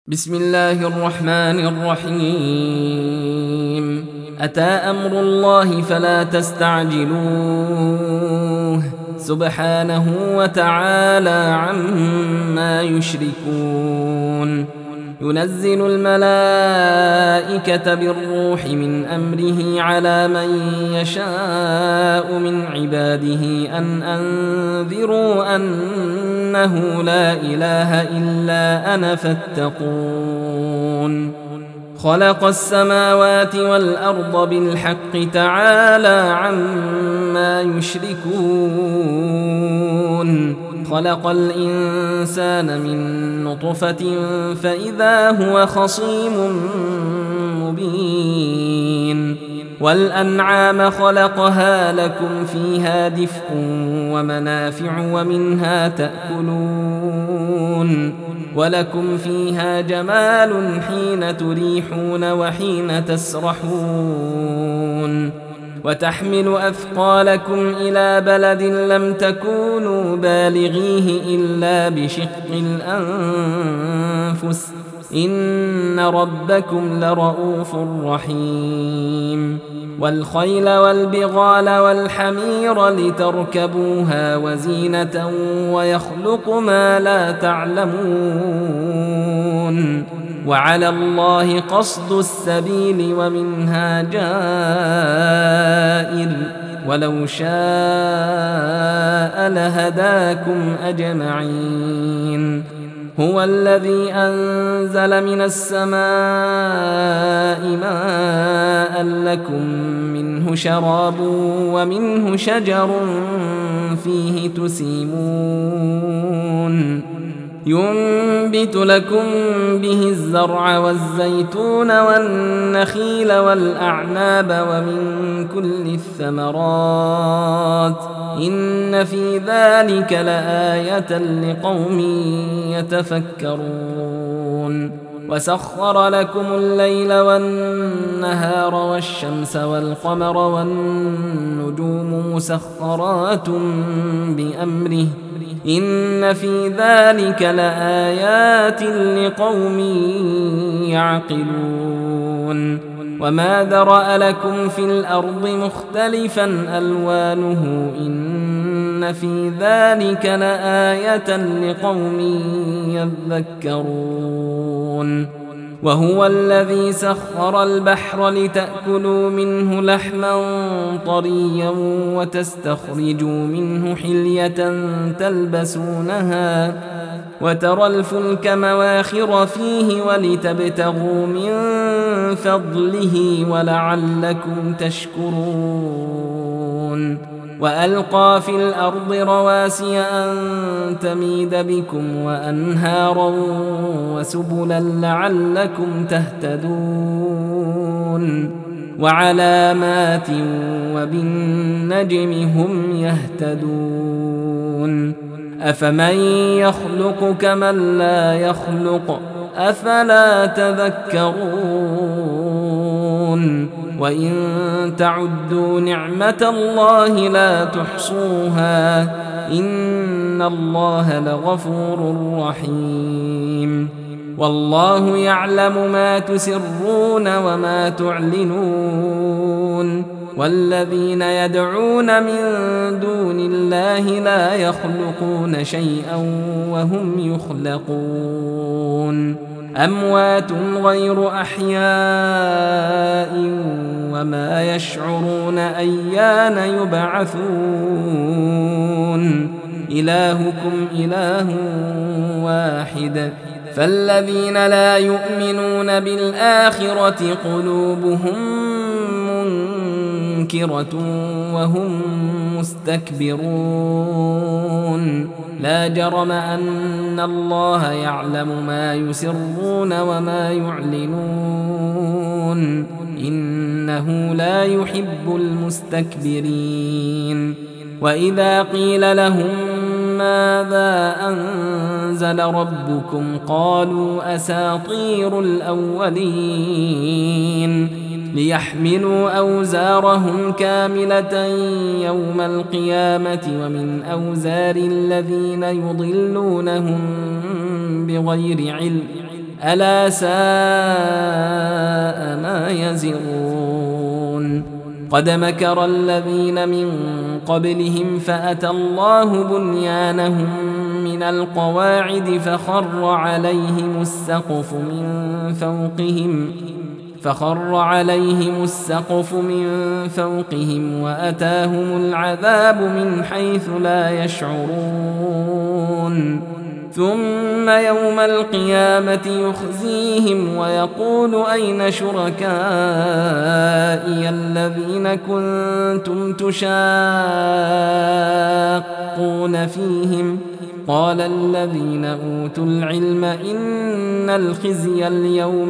بسم الله الرحمن الرحيم. أتى أمر الله فلا تستعجلوه سبحانه وتعالى عما يشركون. ينزل الملائكة بالروح من أمره على من يشاء من عباده أن أنذروا أنه لا إله إلا أنا فاتقون. خلق السماوات والأرض بالحق تعالى عما يشركون. خلق الإنسان من نطفة فإذا هو خصيم مبين. والأنعام خلقها لكم فيها دفء ومنافع ومنها تأكلون ولكم فيها جمال حين تريحون وحين تسرحون. وتحمل أثقالكم إلى بلد لم تكونوا بالغيه إلا بشق الأنفس إن ربكم لرؤوف رحيم. والخيل والبغال والحمير لتركبوها وزينة ويخلق ما لا تعلمون. وعلى الله قصد السبيل ومنها جائر ولو شاء لهداكم أجمعين. هو الذي أنزل من السماء ماء لكم منه شراب ومنه شجر فيه تسيمون. ينبت لكم به الزرع والزيتون والنخيل والأعناب ومن كل الثمرات إن في ذلك لآية لقوم يتفكرون. وسخر لكم الليل والنهار والشمس والقمر والنجوم مسخرات بأمره إن في ذلك لآيات لقوم يعقلون. وما ذرأ لكم في الأرض مختلفا ألوانه إن في ذلك لآية لقوم يذكرون. وهو الذي سخر البحر لتأكلوا منه لحما طريا وتستخرجوا منه حلية تلبسونها وترى الفلك مواخر فيه ولتبتغوا من فضله ولعلكم تشكرون. وألقى في الأرض رواسي أن تميد بكم وأنهارا وسبلا لعلكم تهتدون. وعلامات وبالنجم هم يهتدون. أفمن يخلق كمن لا يخلق أفلا تذكرون. وإن تعدوا نعمة الله لا تحصوها إن الله لغفور رحيم. والله يعلم ما تسرون وما تعلنون. والذين يدعون من دون الله لا يخلقون شيئا وهم يخلقون. أموات غير أحياء وما يشعرون أيان يبعثون. إلهكم إله واحد فالذين لا يؤمنون بالآخرة قلوبهم منكرة وهم مستكبرون. لا جرم أن الله يعلم ما يسرون وما يعلنون إنه لا يحب المستكبرين. وإذا قيل لهم ماذا أنزل ربكم قالوا أساطير الأولين ليحملوا أوزارهم كاملة يوم القيامة ومن أوزار الذين يضلونهم بغير علم ألا ساء ما يزرون قد مكر الذين من قبلهم فأتى الله بنيانهم من القواعد فخر عليهم السقف من فوقهم وأتاهم العذاب من حيث لا يشعرون ثم يوم القيامة يخزيهم ويقول أين شركائي الذين كنتم تشاقون فيهم قال الذين أوتوا العلم إن الخزي اليوم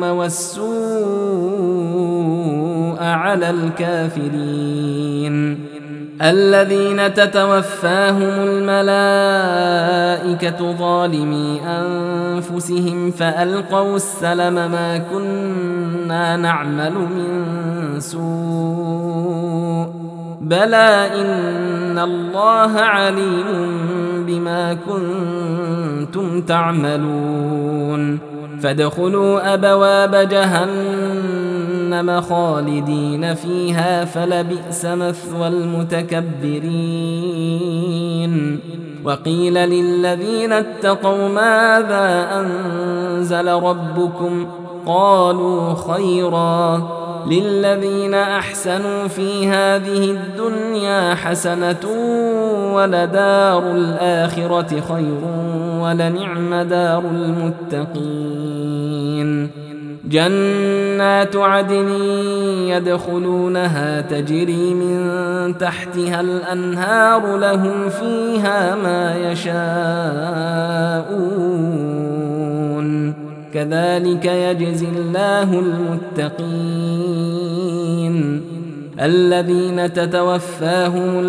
والسوء على الكافرين الذين تتوفاهم الملائكة ظالمي أنفسهم فألقوا السلم ما كنا نعمل من سوء بلى إن الله عليم بما كنتم تعملون فادخلوا أبواب جهنم خالدين فيها فلبئس مثوى المتكبرين وقيل للذين اتقوا ماذا أنزل ربكم قالوا خيرا للذين أحسنوا في هذه الدنيا حسنة ولدار الآخرة خير ولنعم دار المتقين جنات عدن يدخلونها تجري من تحتها الأنهار لهم فيها ما يشاءون كذلك يجزي الله المتقين الذين تتوفاهم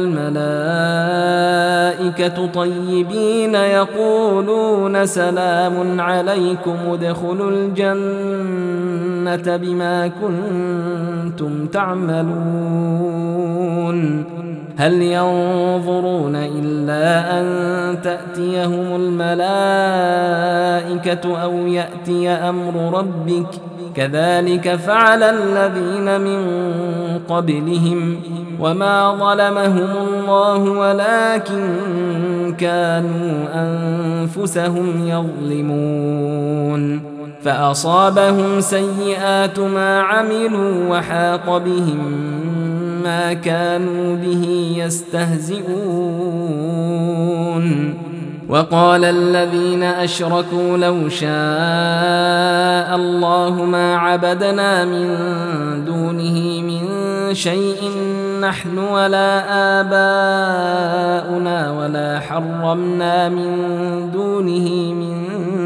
الملائكة طيبين يقولون سلام عليكم ادخلوا الجنة بما كنتم تعملون هل ينظرون إلا أن تأتيهم الملائكة أو يأتي أمر ربك كذلك فعل الذين من قبلهم وما ظلمهم الله ولكن كانوا أنفسهم يظلمون فأصابهم سيئات ما عملوا وحاق بهم ما كانوا به يستهزئون وقال الذين أشركوا لو شاء الله ما عبدنا من دونه من شيء نحن ولا آباؤنا ولا حرمنا من دونه من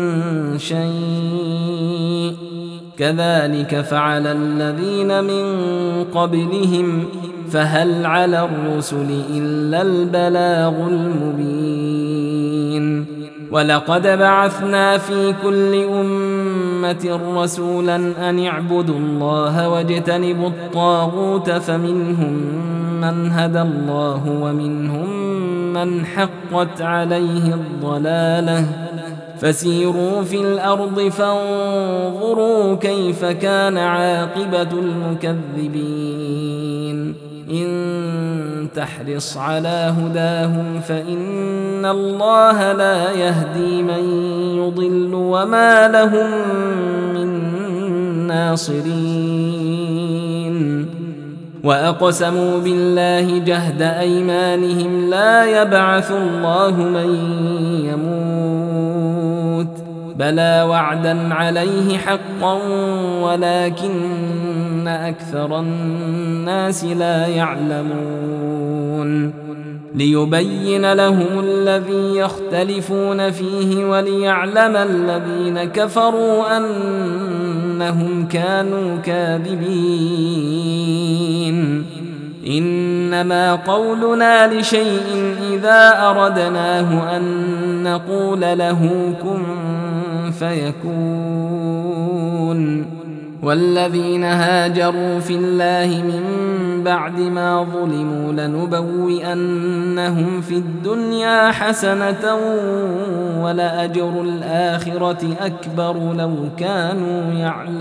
شيء كذلك فعل الذين من قبلهم فهل على الرسل إلا البلاغ المبين ولقد بعثنا في كل أمة رسولا أن اعبدوا الله واجتنبوا الطاغوت فمنهم من هدى الله ومنهم من حقت عليه الضلالة فسيروا في الأرض فانظروا كيف كان عاقبة المكذبين إن تحرص على هداهم فإن الله لا يهدي من يضل وما لهم من ناصرين وأقسموا بالله جهد أيمانهم لا يبعث الله من يموت بلى وعدا عليه حقا ولكن أكثر الناس لا يعلمون ليبين لهم الذي يختلفون فيه وليعلم الذين كفروا أنهم كانوا كاذبين إنما قولنا لشيء إذا أردناه أن نقول له كن فيكون والذين هاجروا في الله من بعد ما ظلموا لنبوئنهم في الدنيا حسنة ولأجر الآخرة أكبر لو كانوا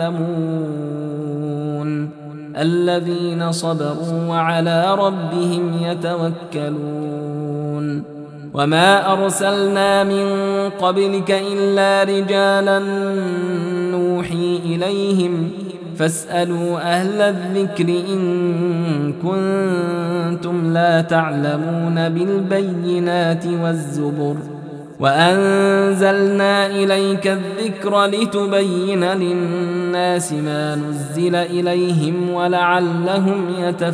يعلمون الذين صبروا وعلى ربهم يتوكلون وما أرسلنا من قبلك إلا رجالا نوحي إليهم فاسألوا أهل الذكر إن كنتم لا تعلمون بالبينات والزبر وأنزلنا إليك الذكر لتبين للناس ما نزل إليهم ولعلهم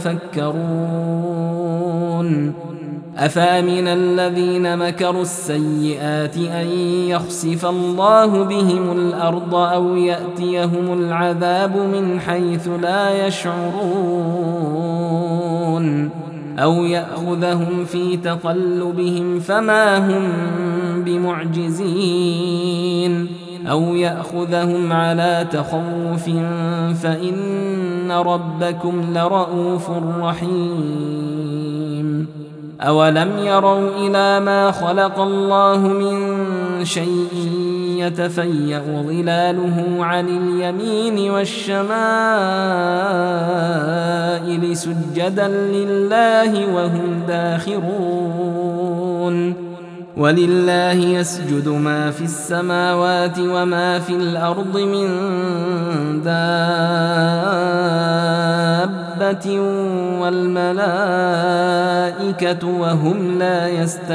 يتفكرون أفأمن الذين مكروا السيئات أن يخسف الله بهم الأرض أو يأتيهم العذاب من حيث لا يشعرون أو يأخذهم في تقلبهم فما هم بمعجزين أو يأخذهم على تخوف فإن ربكم لرؤوف رحيم أولم يروا إلى ما خلق الله من شيء يتفيأ ظلاله عن اليمين والشمائل سجدا لله وهم داخرون ولله يسجد ما في السماوات وما في الأرض من دابة والملائكة وهم لا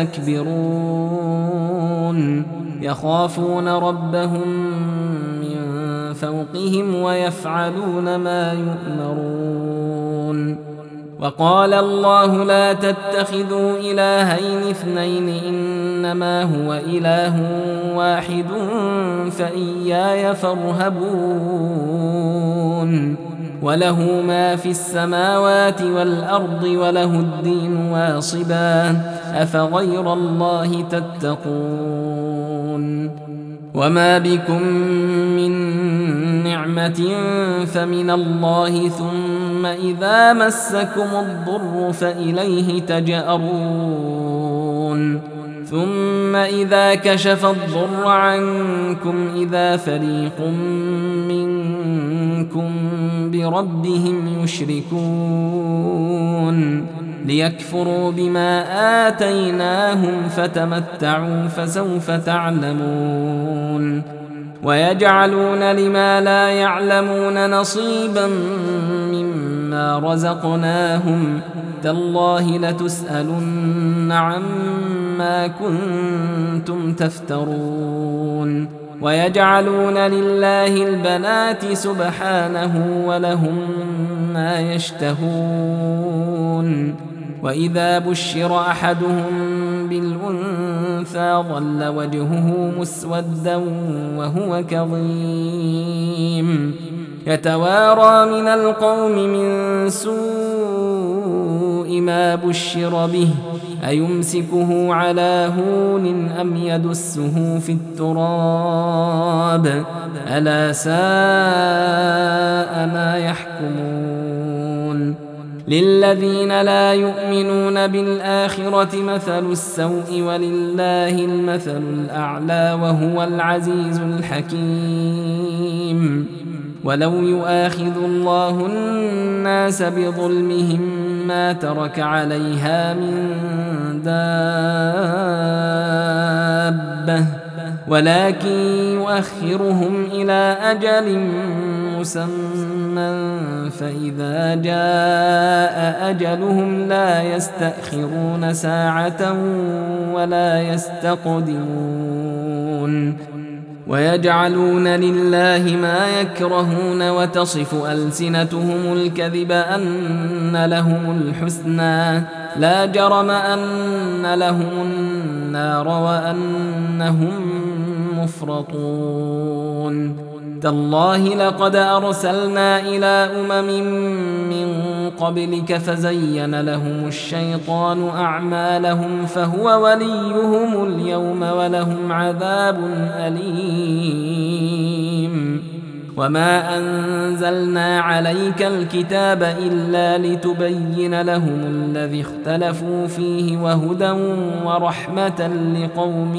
يستكبرون يخافون ربهم من فوقهم ويفعلون ما يؤمرون وقال الله لا تتخذوا إلهين اثنين إنما هو إله واحد فإياي فارهبون وله ما في السماوات والأرض وله الدين واصبا أفغير الله تتقون وما بكم من نعمة فمن الله ثم إذا مسكم الضر فإليه تجأرون ثم إذا كشف الضر عنكم إذا فريق منكم بربهم يشركون ليكفروا بما آتيناهم فتمتعوا فسوف تعلمون ويجعلون لما لا يعلمون نصيبا مما رزقناهم تالله لتسألن عما كنتم تفترون ويجعلون لله البنات سبحانه ولهم ما يشتهون وإذا بشر أحدهم بالأنثى ظل وجهه مسودا وهو كظيم يتوارى من القوم من سوء ما بشر به أيمسكه على هون أم يدسه في التراب ألا ساء ما يحكمون للذين لا يؤمنون بالآخرة مثل السوء ولله المثل الأعلى وهو العزيز الحكيم ولو يؤاخذ الله الناس بظلمهم ما ترك عليها من دابة ولكن يؤخرهم إلى أجل مسمى فإذا جاء أجلهم لا يستأخرون ساعة ولا يستقدمون ويجعلون لله ما يكرهون وتصف ألسنتهم الكذب أن لهم الحسنى لا جرم أن لهم النار وأنهم مفرطون تالله لقد أرسلنا إلى من قبلك فزين لهم الشيطان أعمالهم فهو وليهم اليوم ولهم عذاب أليم وما أنزلنا عليك الكتاب إلا لتبين لهم الذي اختلفوا فيه وهدى ورحمة لقوم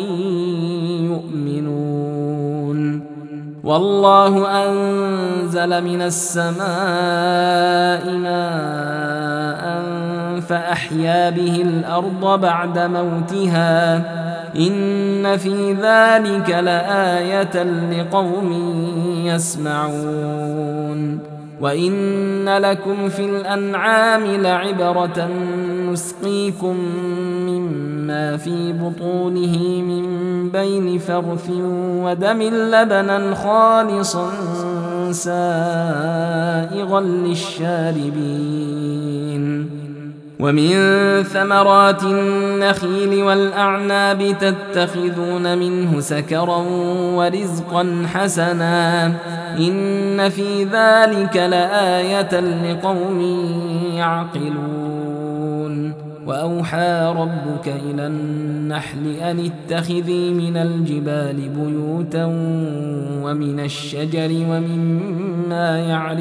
يؤمنون والله أنزل من السماء ماء فأحيا به الأرض بعد موتها إن في ذلك لآية لقوم يسمعون وإن لكم في الأنعام لعبرة نسقيكم مما في بطونه من بين فرث ودم لبنا خالصا سائغا للشاربين ومن ثمرات النخيل والأعناب تتخذون منه سكرا ورزقا حسنا إن في ذلك لآية لقوم يعقلون وأوحى ربك إلى النحل أن اتخذي من الجبال بيوتا ومن الشجر ومما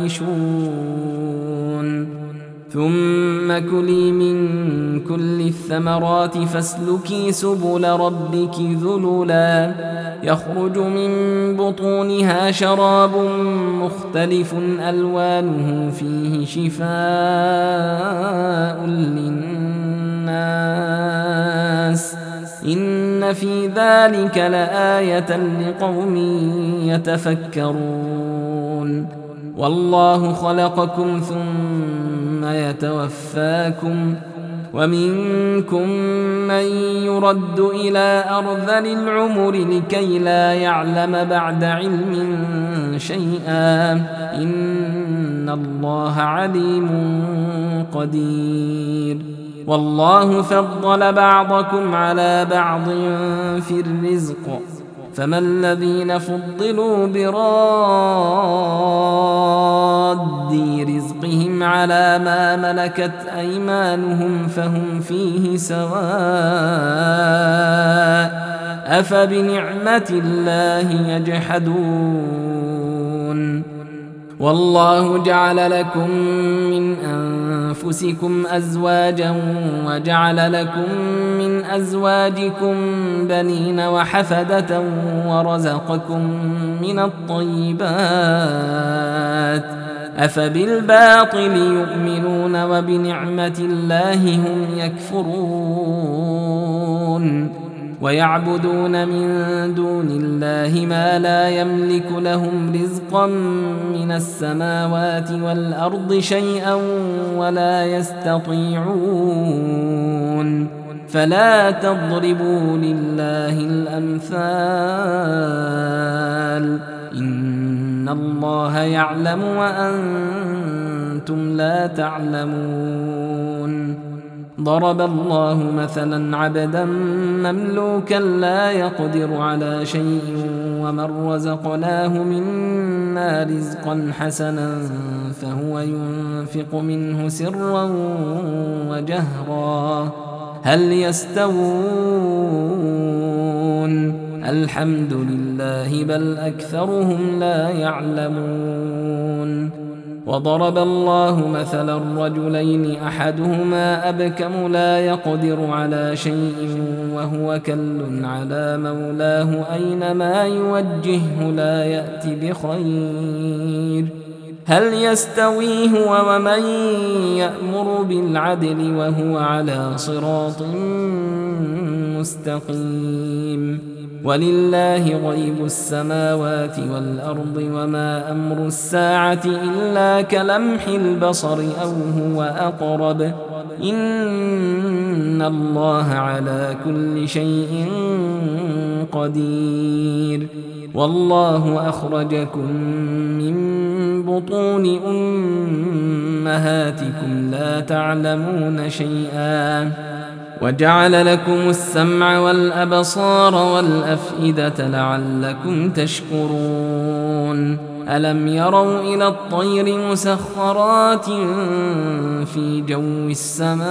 يعرشون ثم كلي من كل الثمرات فاسلكي سبل ربك ذللا يخرج من بطونها شراب مختلف ألوانه فيه شفاء للناس إن في ذلك لآية لقوم يتفكرون والله خلقكم ثم يتوفاكم ومنكم من يرد إلى أرذل العمر لكي لا يعلم بعد علم شيئا إن الله عليم قدير والله فضل بعضكم على بعض في الرزق فما الذين فضلوا براد رزقهم على ما ملكت أيمانهم فهم فيه سواء أفبنعمة الله يجحدون والله جعل لكم من أنفسكم أزواجا وجعل لكم من أزواجكم بنين وحفدة ورزقكم من الطيبات أفبالباطل يؤمنون وبنعمة الله هم يكفرون ويعبدون من دون الله ما لا يملك لهم رزقا من السماوات والأرض شيئا ولا يستطيعون فلا تضربوا لله الأمثال إن الله يعلم وأنتم لا تعلمون ضرب الله مثلا عبدا مملوكا لا يقدر على شيء ومن رزقناه منا رزقا حسنا فهو ينفق منه سرا وجهرا هل يستوون الحمد لله بل أكثرهم لا يعلمون وضرب الله مثلا رجلين أحدهما أبكم لا يقدر على شيء وهو كل على مولاه أينما يوجهه لا يأتي بخير هل يستوي هو ومن يأمر بالعدل وهو على صراط مستقيم ولله غيب السماوات والأرض وما أمر الساعة إلا كلمح البصر أو هو أقرب إن الله على كل شيء قدير والله أخرجكم من بطون أمهاتكم لا تعلمون شيئا وجعل لكم السمع والأبصار والأفئدة لعلكم تشكرون ألم يروا إلى الطير مسخرات في جو السماء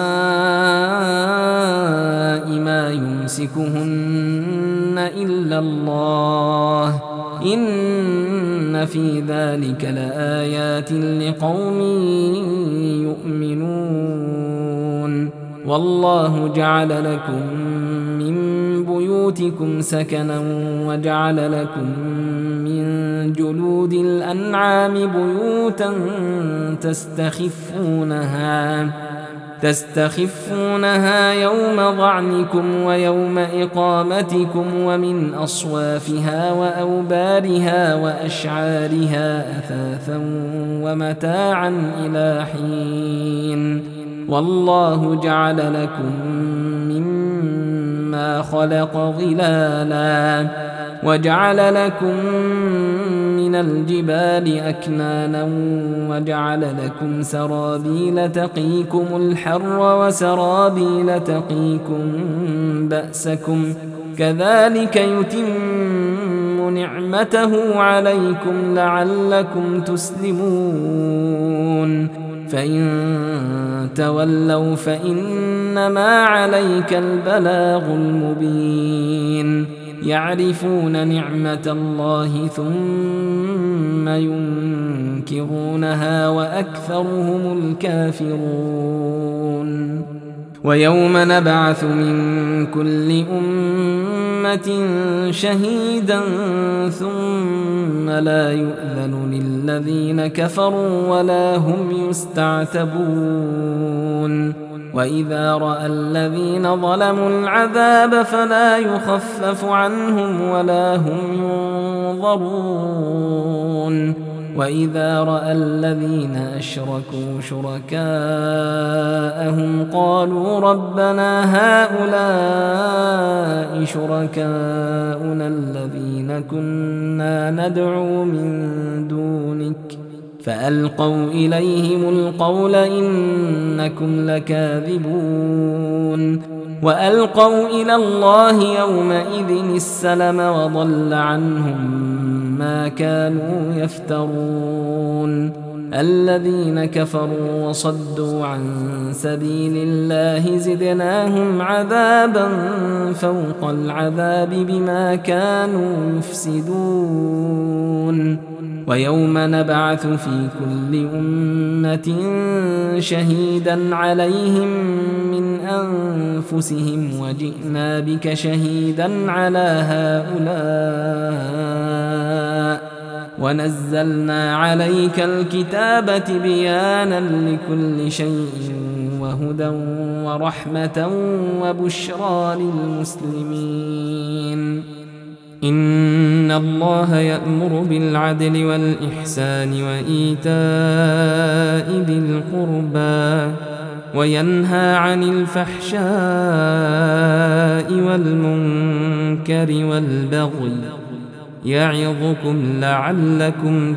ما يمسكهن إلا الله إن إن في ذلك لآيات لقوم يؤمنون والله جعل لكم من بيوتكم سكنا وجعل لكم من جلود الأنعام بيوتا تستخفونها يوم ظعنكم ويوم إقامتكم ومن أصوافها وأوبارها وأشعارها أثاثا ومتاعا إلى حين والله جعل لكم مما خلق ظلالا وجعل لكم من الجبال أكنانا وجعل لكم سرابيل تقيكم الحر وسرابيل تقيكم بأسكم كذلك يتم نعمته عليكم لعلكم تسلمون فإن تولوا فإنما عليك البلاغ المبين يعرفون نعمة الله ثم ينكرونها وأكثرهم الكافرون ويوم نبعث من كل أمة شهيدا ثم لا يؤذن للذين كفروا ولا هم يستعتبون وإذا رأى الذين ظلموا العذاب فلا يخفف عنهم ولا هم ينظرون وإذا رأى الذين أشركوا شركاءهم قالوا ربنا هؤلاء شركاؤنا الذين كنا ندعو من دونك فألقوا إليهم القول إنكم لكاذبون وألقوا إلى الله يومئذ السلم وضل عنهم ما كانوا يفترون الذين كفروا وصدوا عن سبيل الله زدناهم عذابا فوق العذاب بما كانوا يفسدون ويوم نبعث في كل أمة شهيدا عليهم من أنفسهم وجئنا بك شهيدا على هؤلاء ونزلنا عليك الكتاب بيانا لكل شيء وهدى ورحمة وبشرى للمسلمين إن الله يأمر بالعدل والإحسان وإيتاء ذي القربى وينهى عن الفحشاء والمنكر والبغي يعظكم لعلكم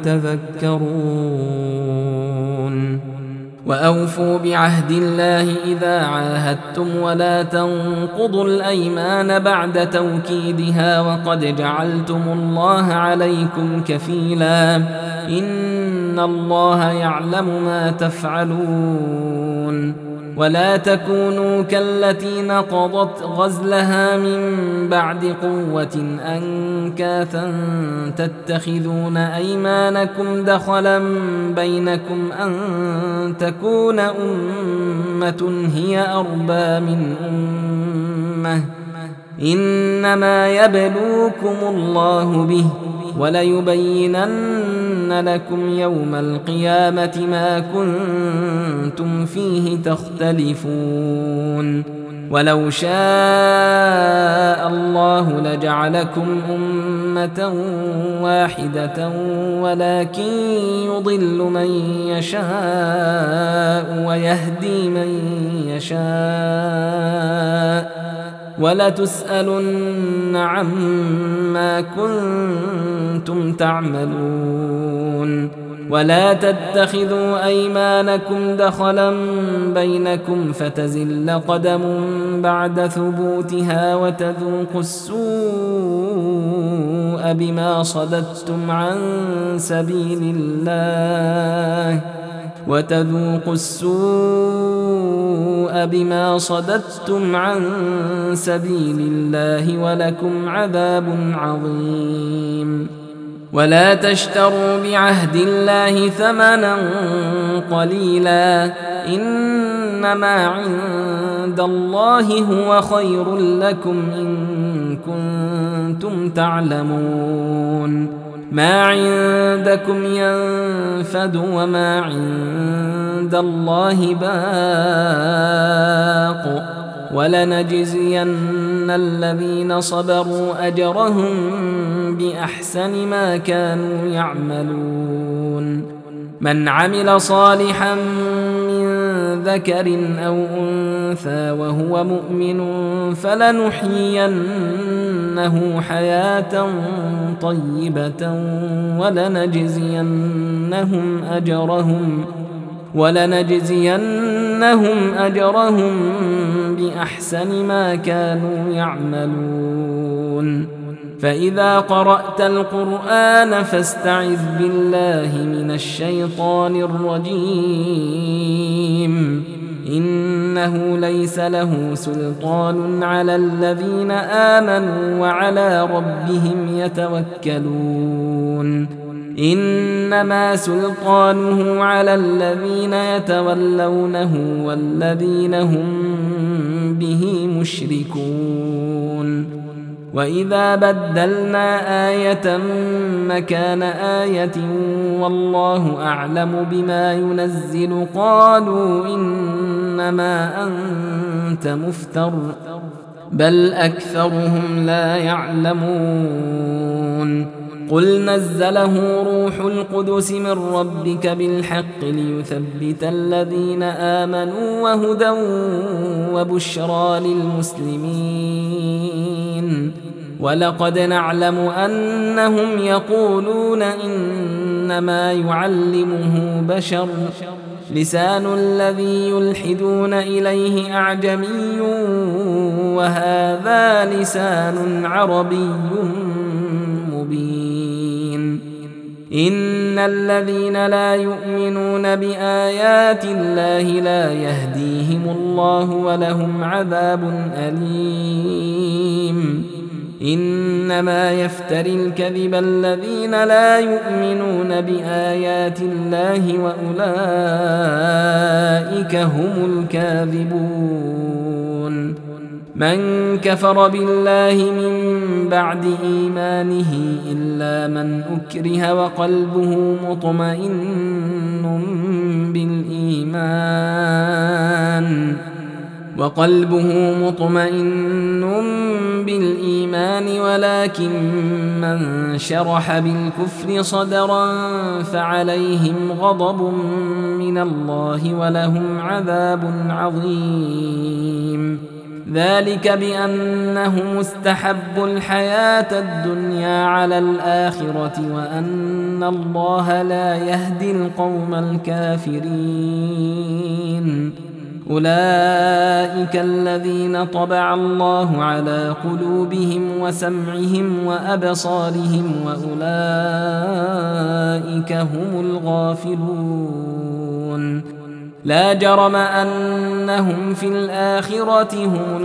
تذكرون وأوفوا بعهد الله إذا عاهدتم ولا تنقضوا الأيمان بعد توكيدها وقد جعلتم الله عليكم كفيلا إن الله يعلم ما تفعلون ولا تكونوا كالتي نقضت غزلها من بعد قوة أنكاثا تتخذون أيمانكم دخلا بينكم أن تكون أمة هي أربى من أمة إنما يبلوكم الله به وليبينن لكم يوم القيامة ما كنتم فيه تختلفون ولو شاء الله لجعلكم أمة واحدة ولكن يضل من يشاء ويهدي من يشاء ولتسألن عما كنتم تعملون ولا تتخذوا أيمانكم دخلا بينكم فتزل قدم بعد ثبوتها وتذوقوا السوء بما صددتم عن سبيل الله ولكم عذاب عظيم ولا تشتروا بعهد الله ثمنا قليلا إنما عند الله هو خير لكم إن كنتم تعلمون ما عندكم ينفد وما عند الله باق ولنجزين الذين صبروا أجرهم بأحسن ما كانوا يعملون من عمل صالحا من ذكر أو أنثى وهو مؤمن فلنحيينه حياة طيبة ولنجزينهم أجرهم بأحسن ما كانوا يعملون فإذا قرأت القرآن فاستعذ بالله من الشيطان الرجيم إنه ليس له سلطان على الذين آمنوا وعلى ربهم يتوكلون إنما سلطانه على الذين يتولونه والذين هم به مشركون وإذا بدلنا آية مكان آية والله أعلم بما ينزل قالوا إنما أنت مفتر بل أكثرهم لا يعلمون قل نزله روح القدس من ربك بالحق ليثبت الذين آمنوا وهدى وبشرى للمسلمين ولقد نعلم أنهم يقولون إنما يعلمه بشر لسان الذي يلحدون إليه أعجمي وهذا لسان عربي مبين إن الذين لا يؤمنون بآيات الله لا يهديهم الله ولهم عذاب أليم إنما يفتري الكذب الذين لا يؤمنون بآيات الله وأولئك هم الكاذبون من كفر بالله من بعد إيمانه إلا من أكره وقلبه مطمئن بالإيمان ولكن من شرح بالكفر صدرا فعليهم غضب من الله ولهم عذاب عظيم ذلك بأنهم استحبوا الحياة الدنيا على الآخرة وأن الله لا يهدي القوم الكافرين أولئك الذين طبع الله على قلوبهم وسمعهم وأبصارهم وأولئك هم الغافلون لا جرم أنهم في الآخرة هم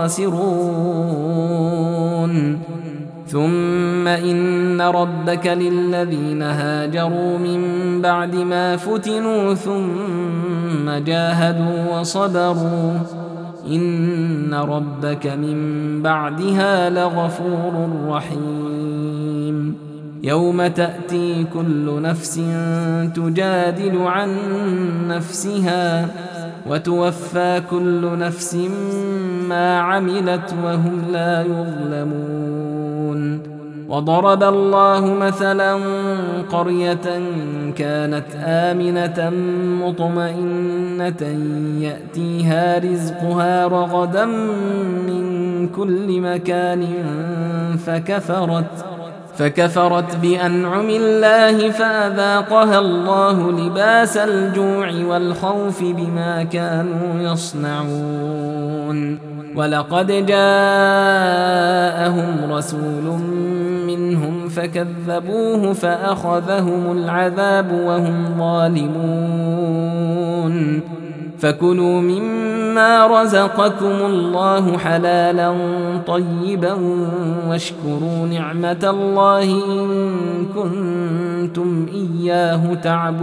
الخاسرون ثم إن ربك للذين هاجروا من بعد ما فتنوا ثم جاهدوا وصبروا إن ربك من بعدها لغفور رحيم يوم تأتي كل نفس تجادل عن نفسها وتوفى كل نفس ما عملت وهم لا يظلمون وضرب الله مثلا قرية كانت آمنة مطمئنة يأتيها رزقها رغدا من كل مكان فكفرت بأنعم الله فأذاقها الله لباس الجوع والخوف بما كانوا يصنعون ولقد جاءهم رسول منهم فكذبوه فأخذهم العذاب وهم ظالمون فكلوا مما رزقكم الله حلالا طيبا واشكروا نعمة الله إن كنتم إياه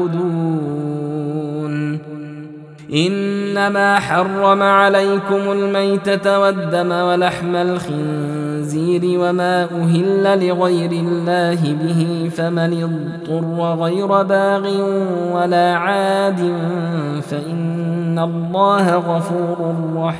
تعبدون. إنما حرم عليكم الميتة والدم ولحم الخنزير وما أهل لغير الله به، فمن اضطر غير باغ ولا عاد فإن الله غفور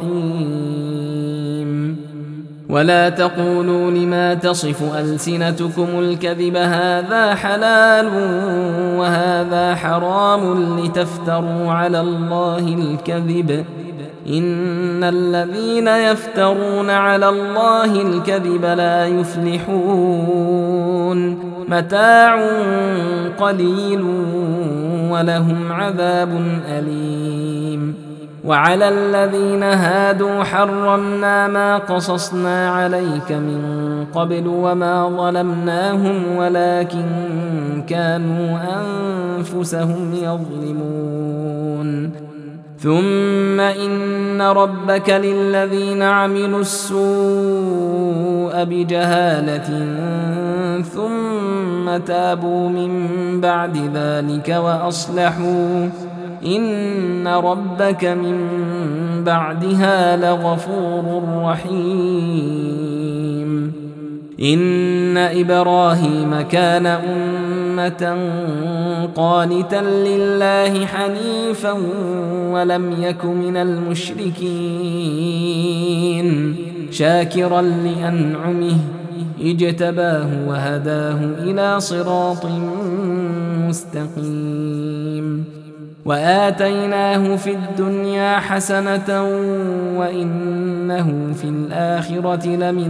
رحيم. ولا تقولوا لما تصف ألسنتكم الكذب هذا حلال وهذا حرام لتفتروا على الله الكذب، إن الذين يفترون على الله الكذب لا يفلحون. متاع قليل ولهم عذاب أليم. وعلى الذين هادوا حرمنا ما قصصنا عليك من قبل وما ظلمناهم ولكن كانوا أنفسهم يظلمون. ثم إن ربك للذين عملوا السوء بجهالة ثم تابوا من بعد ذلك وأصلحوا إن ربك من بعدها لغفور رحيم. إن إبراهيم كان أمة قانتا لله حنيفا ولم يك من المشركين، شاكرا لأنعمه اجتباه وهداه إلى صراط مستقيم. وآتيناه في الدنيا حسنة وإنه في الآخرة لمن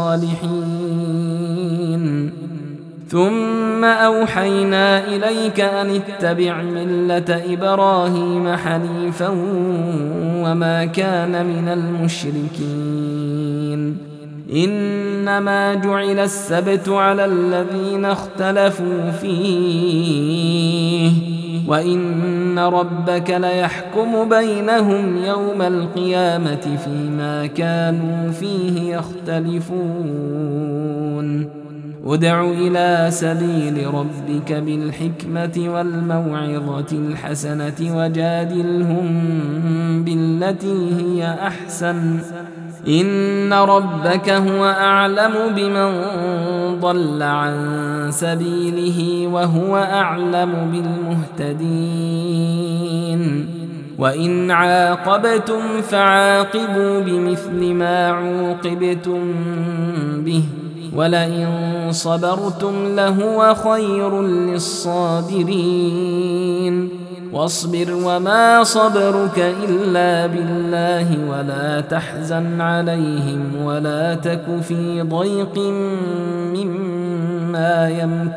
الصالحين. ثم أوحينا إليك أن اتبع ملة إبراهيم حنيفا وما كان من المشركين. إنما جعل السبت على الذين اختلفوا فيه وإن ربك ليحكم بينهم يوم القيامة فيما كانوا فيه يختلفون. ادع إلى سبيل ربك بالحكمة والموعظة الحسنة وجادلهم بالتي هي أحسن، إن ربك هو أعلم بمن ضل عن سبيله وهو أعلم بالمهتدين. وإن عاقبتم فعاقبوا بمثل ما عوقبتم به ولئن صبرتم لهو خير للصابرين. واصبر وما صبرك إلا بالله ولا تحزن عليهم ولا تك في ضيق مما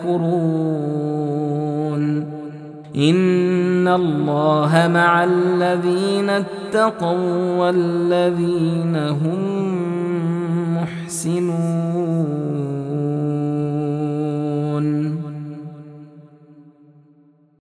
يمكرون. إن الله مع الذين اتقوا والذين هم محسنون.